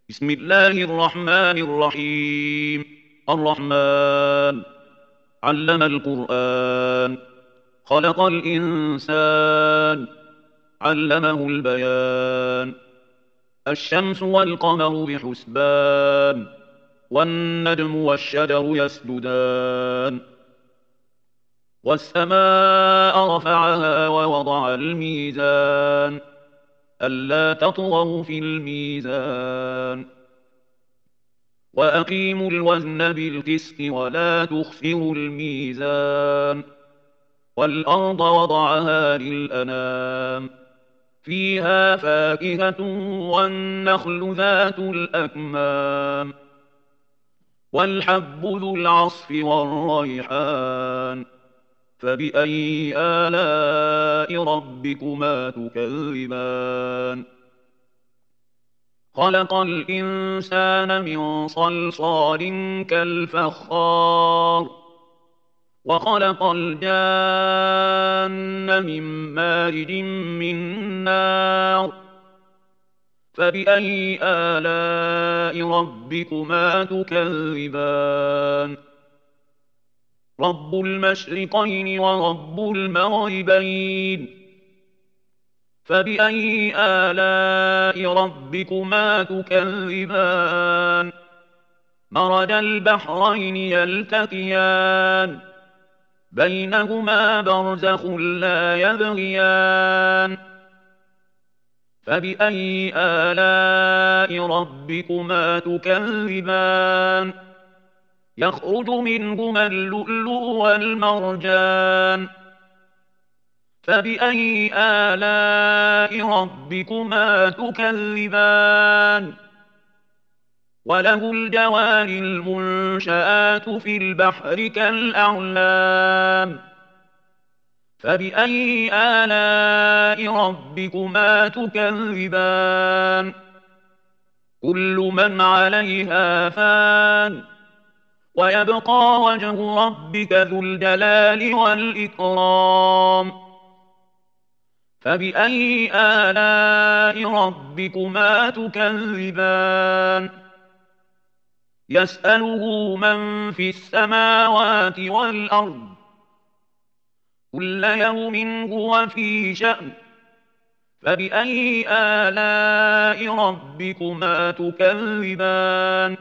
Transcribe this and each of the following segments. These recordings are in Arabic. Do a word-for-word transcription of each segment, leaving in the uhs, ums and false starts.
بسم الله الرحمن الرحيم. الرحمن علم القرآن، خلق الإنسان، علمه البيان. الشمس والقمر بحسبان، والنجم والشجر يسجدان. والسماء رفعها ووضع الميزان، ألا تطغوا في الميزان. وأقيموا الوزن بالقسط ولا تخسروا الميزان. والأرض وضعها للأنام، فيها فاكهة والنخل ذات الأكمام، والحب ذو العصف والريحان. فبأي آلاء ربكما تكذبان؟ خلق الإنسان من صلصال كالفخار، وخلق الجان من مارج من نار. فبأي آلاء ربكما تكذبان؟ رب المشرقين ورب المغربين، فبأي آلاء ربكما تكذبان؟ مرج البحرين يلتقيان، بينهما برزخ لا يبغيان. فبأي آلاء ربكما تكذبان؟ يخرج منهما اللؤلؤ والمرجان. فبأي آلاء ربكما تكذبان؟ وله الجوار المنشآت في البحر كالأعلام. فبأي آلاء ربكما تكذبان؟ كل من عليها فان، ويبقى وجه ربك ذو الجلال والإكرام. فبأي آلاء ربكما تكذبان؟ يسأله من في السماوات والأرض، كل يوم هو في شأن. فبأي آلاء ربكما تكذبان؟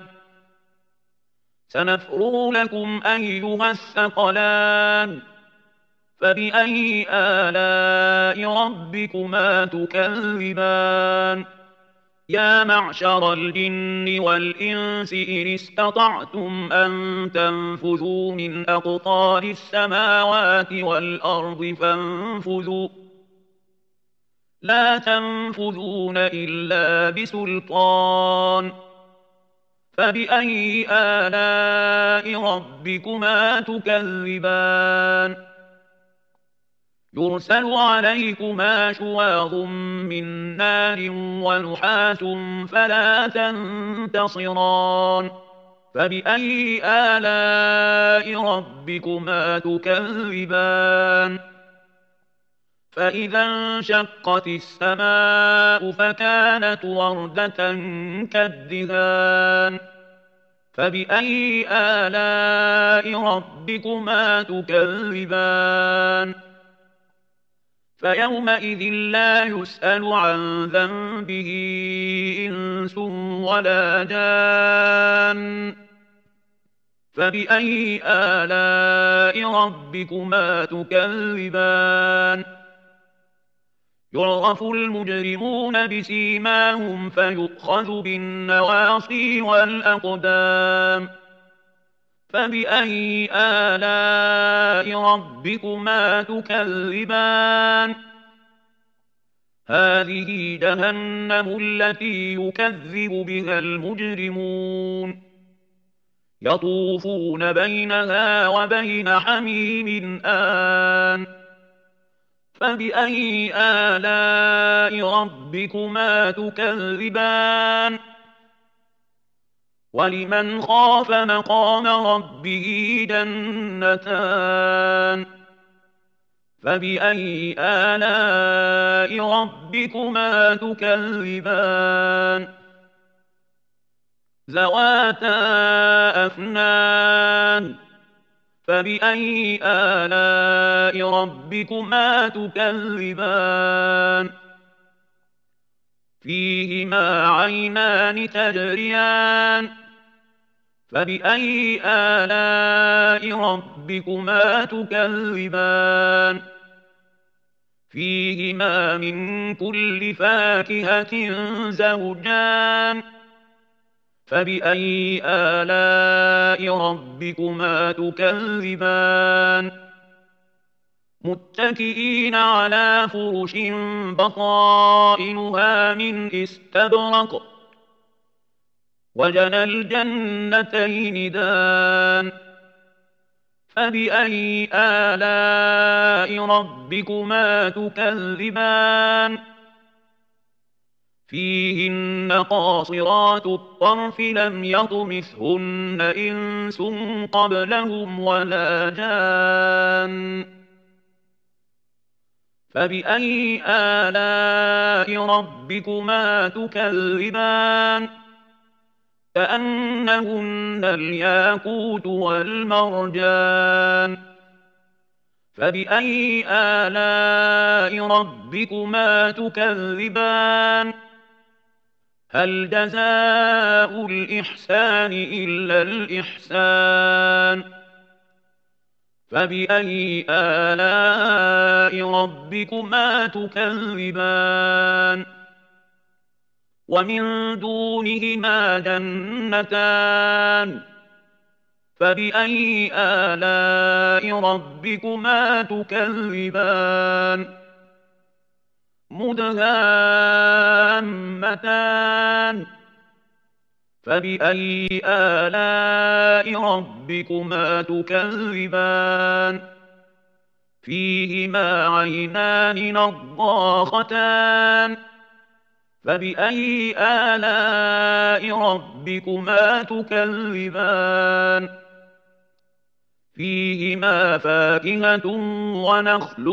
سنفرغ لكم أيها الثقلان. فبأي آلاء ربكما تكذبان؟ يا معشر الجن والإنس إن استطعتم أن تنفذوا من أقطار السماوات والأرض فانفذوا، لا تنفذون إلا بسلطان. فبأي آلاء ربكما تكذبان؟ يرسل عليكما شواظ من نار ونحاس فلا تنتصران. فبأي آلاء ربكما تكذبان؟ فإذا انشقت السماء فكانت وردة كالدهان. فبأي آلاء ربكما تكذبان؟ فيومئذ لا يسأل عن ذنبه إنس ولا جان. فبأي آلاء ربكما تكذبان؟ يعرف المجرمون بسيماهم فيؤخذ بالنواصي والأقدام. فبأي آلاء ربكما تكذبان؟ هذه جهنم التي يكذب بها المجرمون، يطوفون بينها وبين حميم آن. فبأي آلاء ربكما تكذبان؟ ولمن خاف مقام ربه جنتان. فبأي آلاء ربكما تكذبان؟ ذواتا أفنان فبأي آلاء ربكما تكذبان فيهما عينان تجريان فبأي آلاء ربكما تكذبان فيهما من كل فاكهة زوجان فبأي آلاء ربكما تكذبان متكئين على فرش بطائنها من استبرق وجنى الجنتين دان فبأي آلاء ربكما تكذبان فيهن قاصرات الطرف لم يطمثهن إنس قبلهم ولا جان فبأي آلاء ربكما تكذبان كأنهن الياقوت والمرجان فبأي آلاء ربكما تكذبان هل جزاء الإحسان إلا الإحسان فبأي آلاء ربكما تكذبان ومن دونهما جنتان فبأي آلاء ربكما تكذبان مدهامتان فبأي آلاء ربكما تكذبان فيهما عينان نضاختان فبأي آلاء ربكما تكذبان فيهما فاكهة ونخل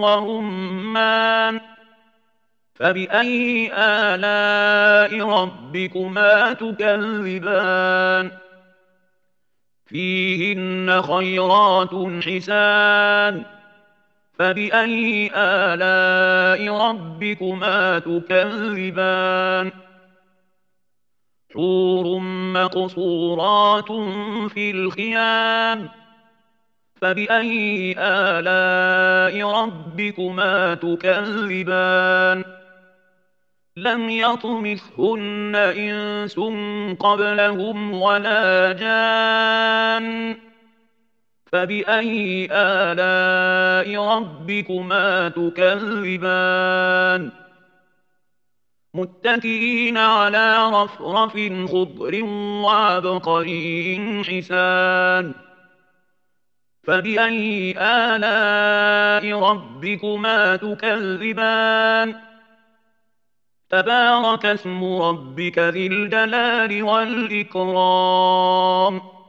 ورمان فبأي آلاء ربكما تكذبان فيهن خيرات حسان فبأي آلاء ربكما تكذبان حور مقصورات في الخيام فبأي آلاء ربكما تكذبان لم يطمثهن إنس قبلهم ولا جان فبأي آلاء ربكما تكذبان متكئين على رفرف خضر وعبقري حسان فبأي آلاء ربكما تكذبان تبارك اسم ربك ذي الجلال والإكرام